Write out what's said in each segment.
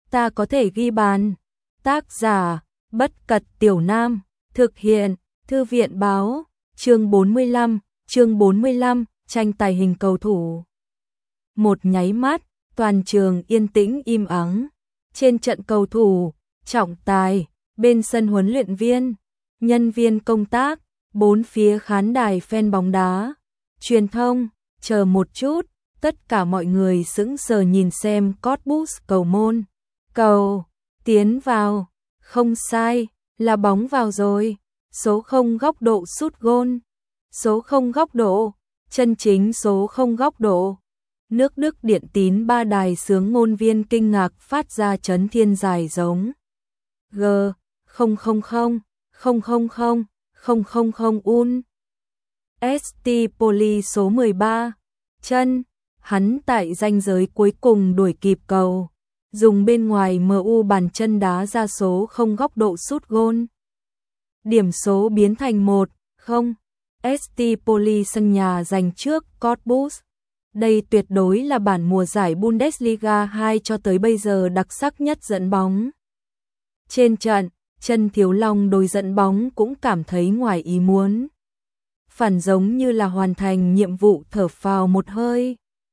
ta có thể ghi bàn. Tác giả, Bất Cật Tiểu Nam, thực hiện, Thư viện Báo, chương 45, tranh tài hình cầu thủ. Một nháy mắt, toàn trường yên tĩnh im ắng. Trên trận cầu thủ, trọng tài, bên sân huấn luyện viên, nhân viên công tác, bốn phía khán đài fan bóng đá, truyền thông, chờ một chút, tất cả mọi người sững sờ nhìn xem Cottbus cầu môn. Cầu, tiến vào, không sai, là bóng vào rồi, số 0 góc độ sút gôn, số 0 góc độ, chân chính số 0 góc độ. Nước Đức Điện Tín ba đài sướng ngôn viên kinh ngạc phát ra chấn thiên dài giống. G, 000, 000 un. ST Poli số 13, chân, hắn tại ranh giới cuối cùng đuổi kịp cầu, dùng bên ngoài MU bàn chân đá ra số 0 góc độ sút gôn. Điểm số biến thành 1-0, ST Poli sân nhà giành trước Cottbus. Đây tuyệt đối là bản mùa giải Bundesliga 2 cho tới bây giờ đặc sắc nhất dẫn bóng. Trên trận, Chân Thiếu Long đối dẫn bóng cũng cảm thấy ngoài ý muốn. Phản giống như là hoàn thành nhiệm vụ thở phào một hơi.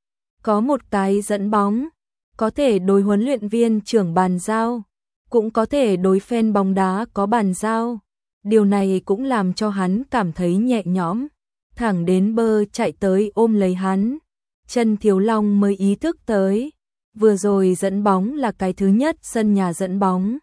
Có một cái dẫn bóng, có thể đối huấn luyện viên trưởng bàn giao, cũng có thể đối fan bóng đá có bàn giao. Điều này cũng làm cho hắn cảm thấy nhẹ nhõm. Thẳng đến Bơ chạy tới ôm lấy hắn, Chân Thiếu Long mới ý thức tới, vừa rồi dẫn bóng là cái thứ nhất sân nhà dẫn bóng.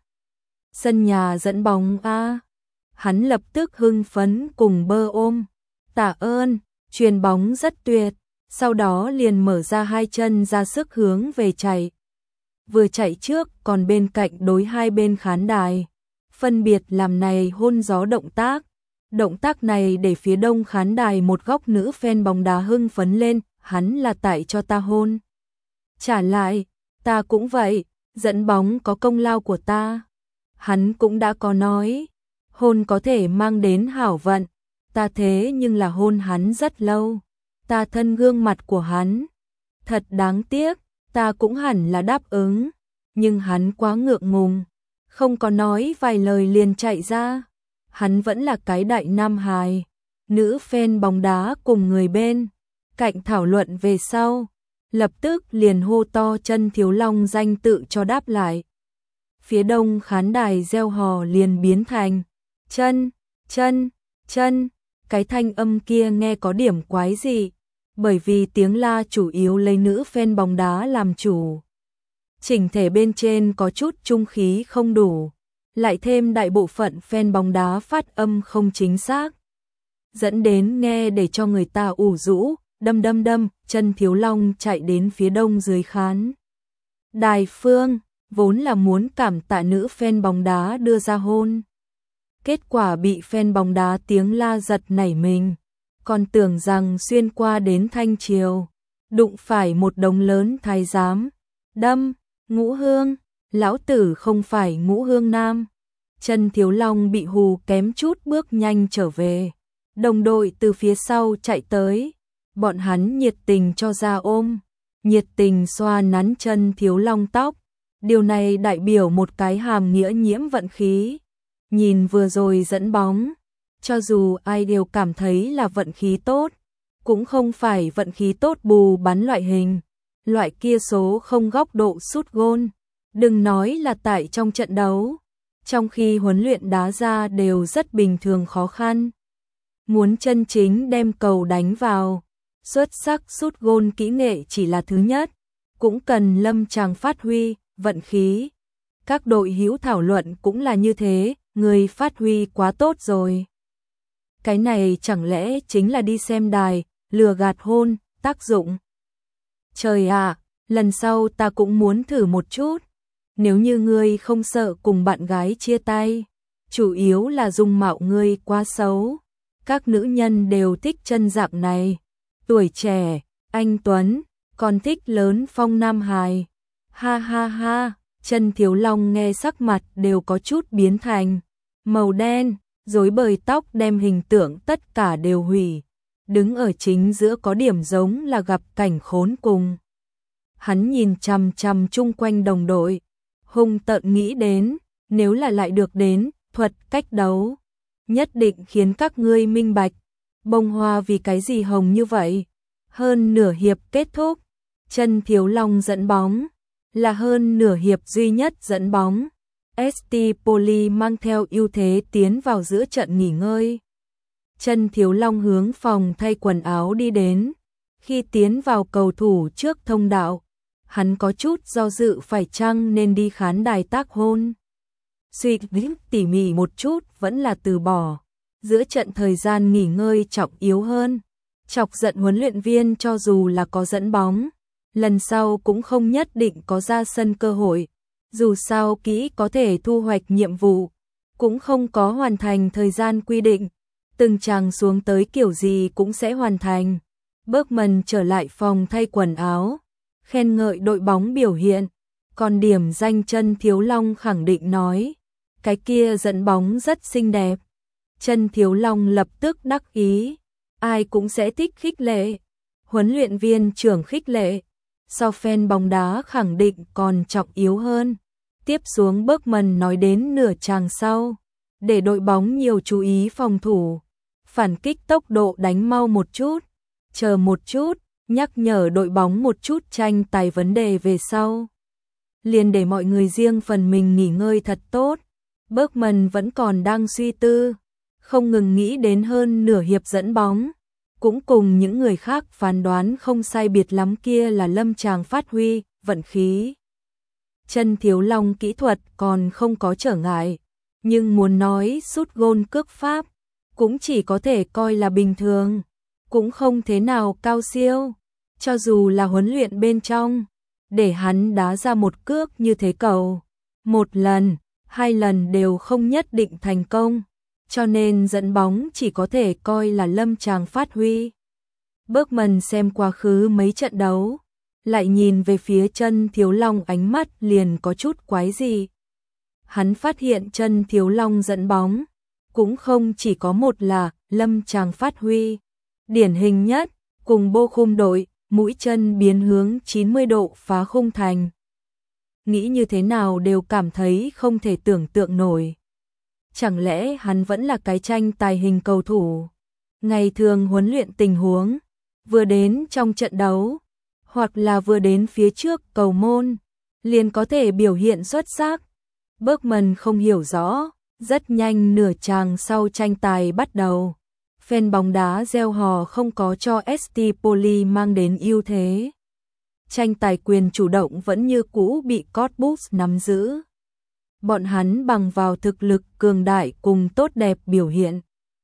Sân nhà dẫn bóng a. Hắn lập tức hưng phấn cùng Bơ ôm. Tạ ơn, chuyền bóng rất tuyệt, sau đó liền mở ra hai chân ra sức hướng về chạy. Vừa chạy trước còn bên cạnh đối hai bên khán đài, phân biệt làm này hôn gió động tác. Động tác này để phía đông khán đài một góc nữ fan bóng đá hưng phấn lên, hắn là tại cho ta hôn. Trả lại, ta cũng vậy, dẫn bóng có công lao của ta. Hắn cũng đã có nói, hôn có thể mang đến hảo vận, ta thế nhưng là hôn hắn rất lâu. Ta thân gương mặt của hắn. Thật đáng tiếc, ta cũng hẳn là đáp ứng, nhưng hắn quá ngượng ngùng, không có nói vài lời liền chạy ra. Hắn vẫn là cái đại nam hài. Nữ fan bóng đá cùng người bên cạnh thảo luận về sau, lập tức liền hô to Chân Thiếu Long danh tự cho đáp lại. Phía đông khán đài reo hò liền biến thành chân, chân, chân. Cái thanh âm kia nghe có điểm quái dị, bởi vì tiếng la chủ yếu lấy nữ fan bóng đá làm chủ. Chỉnh thể bên trên có chút trung khí không đủ, lại thêm đại bộ phận fan bóng đá phát âm không chính xác, dẫn đến nghe để cho người ta ủ rũ. Đâm, Chân Thiếu Long chạy đến phía đông dưới khán đài phương, vốn là muốn cảm tạ nữ fan bóng đá đưa ra hôn. Kết quả bị fan bóng đá tiếng la giật nảy mình, còn tưởng rằng xuyên qua đến Thanh Triều, đụng phải một đống lớn thái giám. Đâm, Ngũ Hương, lão tử không phải Ngũ Hương Nam. Chân Thiếu Long bị hù kém chút bước nhanh trở về. Đồng đội từ phía sau chạy tới, bọn hắn nhiệt tình cho ra ôm, nhiệt tình xoa nắn Chân Thiếu Long tóc. Điều này đại biểu một cái hàm nghĩa nhiễm vận khí. Nhìn vừa rồi dẫn bóng, cho dù ai đều cảm thấy là vận khí tốt, cũng không phải vận khí tốt bù bắn loại hình, loại kia số 0 góc độ sút gôn. Đừng nói là tại trong trận đấu, trong khi huấn luyện đá ra đều rất bình thường khó khăn. Muốn chân chính đem cầu đánh vào, xuất sắc sút gôn kỹ nghệ chỉ là thứ nhất, cũng cần lâm tràng phát huy, vận khí. Các đội hữu thảo luận cũng là như thế, người phát huy quá tốt rồi. Cái này chẳng lẽ chính là đi xem đài, lừa gạt hôn, tác dụng. Trời ạ, lần sau ta cũng muốn thử một chút. Nếu như ngươi không sợ cùng bạn gái chia tay, chủ yếu là dung mạo ngươi quá xấu. Các nữ nhân đều thích chân dạng này. Tuổi trẻ, anh tuấn, còn thích lớn phong nam hài. Ha ha ha, Chân Thiếu Long nghe sắc mặt đều có chút biến thành màu đen, rối bời tóc đem hình tượng tất cả đều hủy. Đứng ở chính giữa có điểm giống là gặp cảnh khốn cùng. Hắn nhìn chằm chằm chung quanh đồng đội, hung tợn nghĩ đến, nếu là lại được đến, thuật cách đấu, nhất định khiến các ngươi minh bạch, bông hoa vì cái gì hồng như vậy. Hơn nửa hiệp kết thúc, Chân Thiếu Long dẫn bóng, là hơn nửa hiệp duy nhất dẫn bóng. ST Poli mang theo ưu thế tiến vào giữa trận nghỉ ngơi. Chân Thiếu Long hướng phòng thay quần áo đi đến, khi tiến vào cầu thủ trước thông đạo, hắn có chút do dự phải chăng nên đi khán đài tác hôn. Suy nghĩ tỉ mỉ một chút vẫn là từ bỏ, giữa trận thời gian nghỉ ngơi trọng yếu hơn. Chọc giận huấn luyện viên cho dù là có dẫn bóng, lần sau cũng không nhất định có ra sân cơ hội. Dù sao kỹ có thể thu hoạch nhiệm vụ, cũng không có hoàn thành thời gian quy định. Từng chàng xuống tới kiểu gì cũng sẽ hoàn thành. Bergman trở lại phòng thay quần áo, khen ngợi đội bóng biểu hiện. Còn điểm danh Chân Thiếu Long khẳng định nói, cái kia dẫn bóng rất xinh đẹp. Chân Thiếu Long lập tức đắc ý, ai cũng sẽ thích khích lệ. Huấn luyện viên trưởng khích lệ, so fan bóng đá khẳng định còn trọng yếu hơn. Tiếp xuống Bergman nói đến nửa chàng sau, để đội bóng nhiều chú ý phòng thủ, phản kích tốc độ đánh mau một chút, chờ một chút, nhắc nhở đội bóng một chút tranh tài vấn đề về sau. Liền để mọi người riêng phần mình nghỉ ngơi thật tốt. Bergman vẫn còn đang suy tư, không ngừng nghĩ đến hơn nửa hiệp dẫn bóng, cũng cùng những người khác phán đoán không sai biệt lắm kia là lâm tràng phát huy, vận khí. Chân Thiếu Long kỹ thuật còn không có trở ngại, nhưng muốn nói sút gôn cước pháp, cũng chỉ có thể coi là bình thường, cũng không thế nào cao siêu. Cho dù là huấn luyện bên trong, để hắn đá ra một cước như thế cầu, một lần, hai lần đều không nhất định thành công, cho nên dẫn bóng chỉ có thể coi là lâm tràng phát huy. Bergman xem quá khứ mấy trận đấu, lại nhìn về phía Chân Thiếu Long, ánh mắt liền có chút quái dị. Hắn phát hiện Chân Thiếu Long dẫn bóng, cũng không chỉ có một là lâm tràng phát huy. Điển hình nhất, cùng Bô Khum đội, mũi chân biến hướng 90 độ phá khung thành. Nghĩ như thế nào đều cảm thấy không thể tưởng tượng nổi. Chẳng lẽ hắn vẫn là cái tranh tài hình cầu thủ? Ngày thường huấn luyện tình huống, vừa đến trong trận đấu, hoặc là vừa đến phía trước cầu môn, liền có thể biểu hiện xuất sắc. Bergman không hiểu rõ, rất nhanh nửa chàng sau tranh tài bắt đầu. Fan bóng đá reo hò không có cho ST Poli mang đến ưu thế. Tranh tài quyền chủ động vẫn như cũ bị Cottbus nắm giữ. Bọn hắn bằng vào thực lực cường đại cùng tốt đẹp biểu hiện,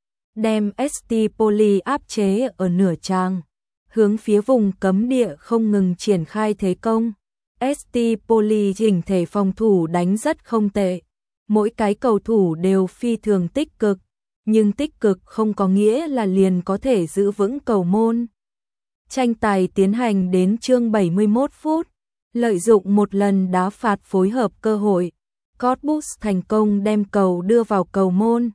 đem ST Poli áp chế ở nửa chàng, hướng phía vùng cấm địa không ngừng triển khai thế công. ST Poli chỉnh thể phòng thủ đánh rất không tệ, mỗi cái cầu thủ đều phi thường tích cực, nhưng tích cực không có nghĩa là liền có thể giữ vững cầu môn. Tranh tài tiến hành đến chương 71 phút, lợi dụng một lần đá phạt phối hợp cơ hội, Cottbus thành công đem cầu đưa vào cầu môn,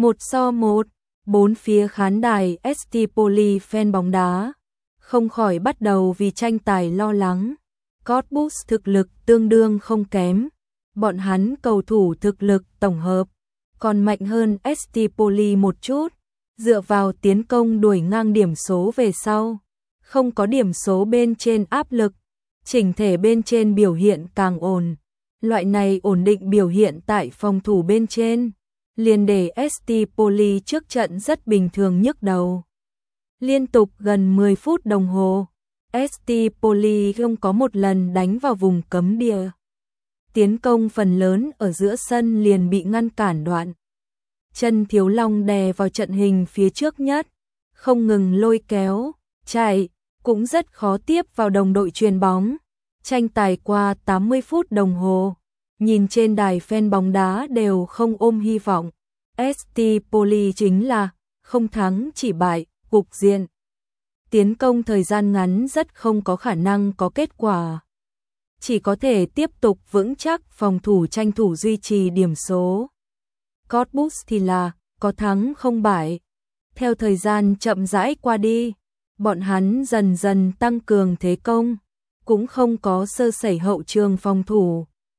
1-1, bốn phía khán đài ST Poli fan bóng đá không khỏi bắt đầu vì tranh tài lo lắng. Cottbus thực lực tương đương không kém, bọn hắn cầu thủ thực lực tổng hợp còn mạnh hơn ST Poli một chút, dựa vào tiến công đuổi ngang điểm số về sau, không có điểm số bên trên áp lực, chỉnh thể bên trên biểu hiện càng ổn. Loại này ổn định biểu hiện tại phòng thủ bên trên, liền để ST Poli trước trận rất bình thường nhức đầu. Liên tục gần 10 phút đồng hồ, ST Poli không có một lần đánh vào vùng cấm địa. Tiến công phần lớn ở giữa sân liền bị ngăn cản đoạn. Chân Thiếu Long đè vào trận hình phía trước nhất, không ngừng lôi kéo, chạy, cũng rất khó tiếp vào đồng đội chuyền bóng. Tranh tài qua 80 phút đồng hồ, nhìn trên đài fan bóng đá đều không ôm hy vọng. ST Poli chính là không thắng chỉ bại, cục diện. Tiến công thời gian ngắn rất không có khả năng có kết quả. Chỉ có thể tiếp tục vững chắc phòng thủ tranh thủ duy trì điểm số. Cottbus thì là có thắng không bại. Theo thời gian chậm rãi qua đi, bọn hắn dần dần tăng cường thế công, cũng không có sơ sẩy hậu trường phòng thủ.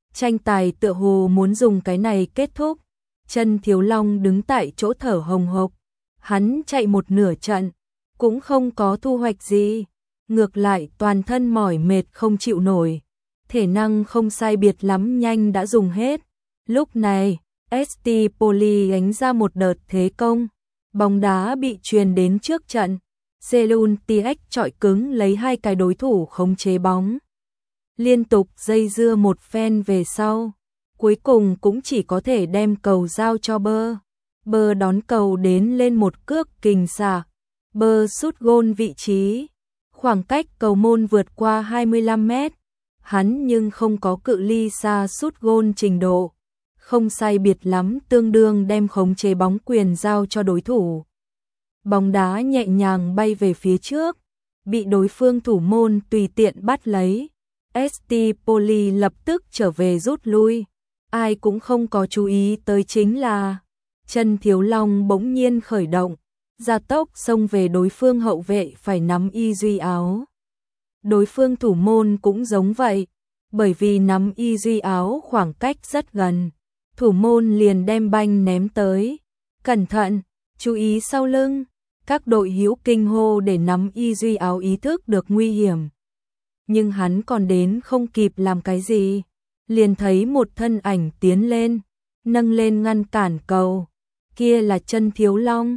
Tranh tài tựa hồ muốn dùng cái này kết thúc. Chân Thiếu Long đứng tại chỗ thở hồng hộc. Hắn chạy một nửa trận, cũng không có thu hoạch gì. Ngược lại toàn thân mỏi mệt không chịu nổi. Thể năng không sai biệt lắm nhanh đã dùng hết. Lúc này, ST Poly đánh ra một đợt thế công. Bóng đá bị truyền đến trước trận. Selun TX chọi cứng lấy hai cái đối thủ khống chế bóng. Liên tục dây dưa một phen về sau. Cuối cùng cũng chỉ có thể đem cầu giao cho Bơ. Bơ đón cầu đến lên một cước kình xạ. Bơ sút gôn vị trí. Khoảng cách cầu môn vượt qua 25 mét. Hắn nhưng không có cự ly xa sút gôn trình độ. Không sai biệt lắm tương đương đem khống chế bóng quyền giao cho đối thủ. Bóng đá nhẹ nhàng bay về phía trước. Bị đối phương thủ môn tùy tiện bắt lấy. ST Poly lập tức trở về rút lui. Ai cũng không có chú ý tới chính là Chân Thiếu Long bỗng nhiên khởi động, gia tốc xông về đối phương hậu vệ phải nắm y duy áo. Đối phương thủ môn cũng giống vậy, bởi vì nắm y duy áo khoảng cách rất gần, thủ môn liền đem banh ném tới. Cẩn thận, chú ý sau lưng. Các đội hữu kinh hô để nắm y duy áo ý thức được nguy hiểm. Nhưng hắn còn đến không kịp làm cái gì, liền thấy một thân ảnh tiến lên, nâng lên ngăn cản cầu. Kia là Chân Thiếu Long.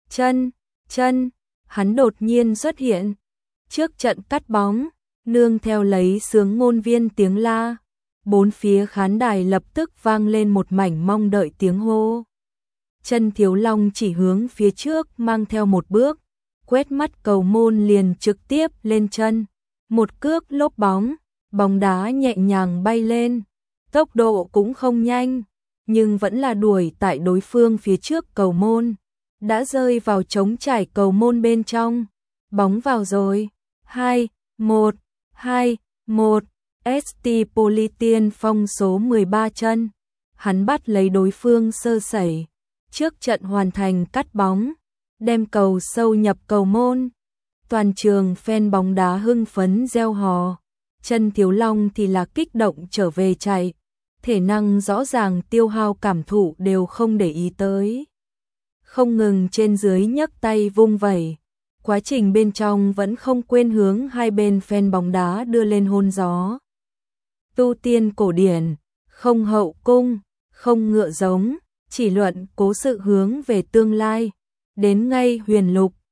Chân, hắn đột nhiên xuất hiện. Trước trận cắt bóng, nương theo lấy sướng ngôn viên tiếng la. Bốn phía khán đài lập tức vang lên một mảnh mong đợi tiếng hô. Chân Thiếu Long chỉ hướng phía trước mang theo một bước, quét mắt cầu môn liền trực tiếp lên chân. Một cước lốp bóng, bóng đá nhẹ nhàng bay lên, tốc độ cũng không nhanh, nhưng vẫn là đuổi tại đối phương phía trước cầu môn, đã rơi vào trống trải cầu môn bên trong. Bóng vào rồi. 2-1, 2-1, ST Poly tiên phong số 13 Chân. Hắn bắt lấy đối phương sơ sẩy, trước trận hoàn thành cắt bóng, đem cầu sâu nhập cầu môn. Toàn trường fan bóng đá hưng phấn reo hò. Chân Thiếu Long thì là kích động trở về chạy, thể năng rõ ràng tiêu hao cảm thụ đều không để ý tới. Không ngừng trên dưới nhấc tay vung vẩy, quá trình bên trong vẫn không quên hướng hai bên fan bóng đá đưa lên hôn gió. Tu tiên cổ điển, không hậu cung, không ngựa giống, chỉ luận cố sự hướng về tương lai. Đến ngay huyền lục,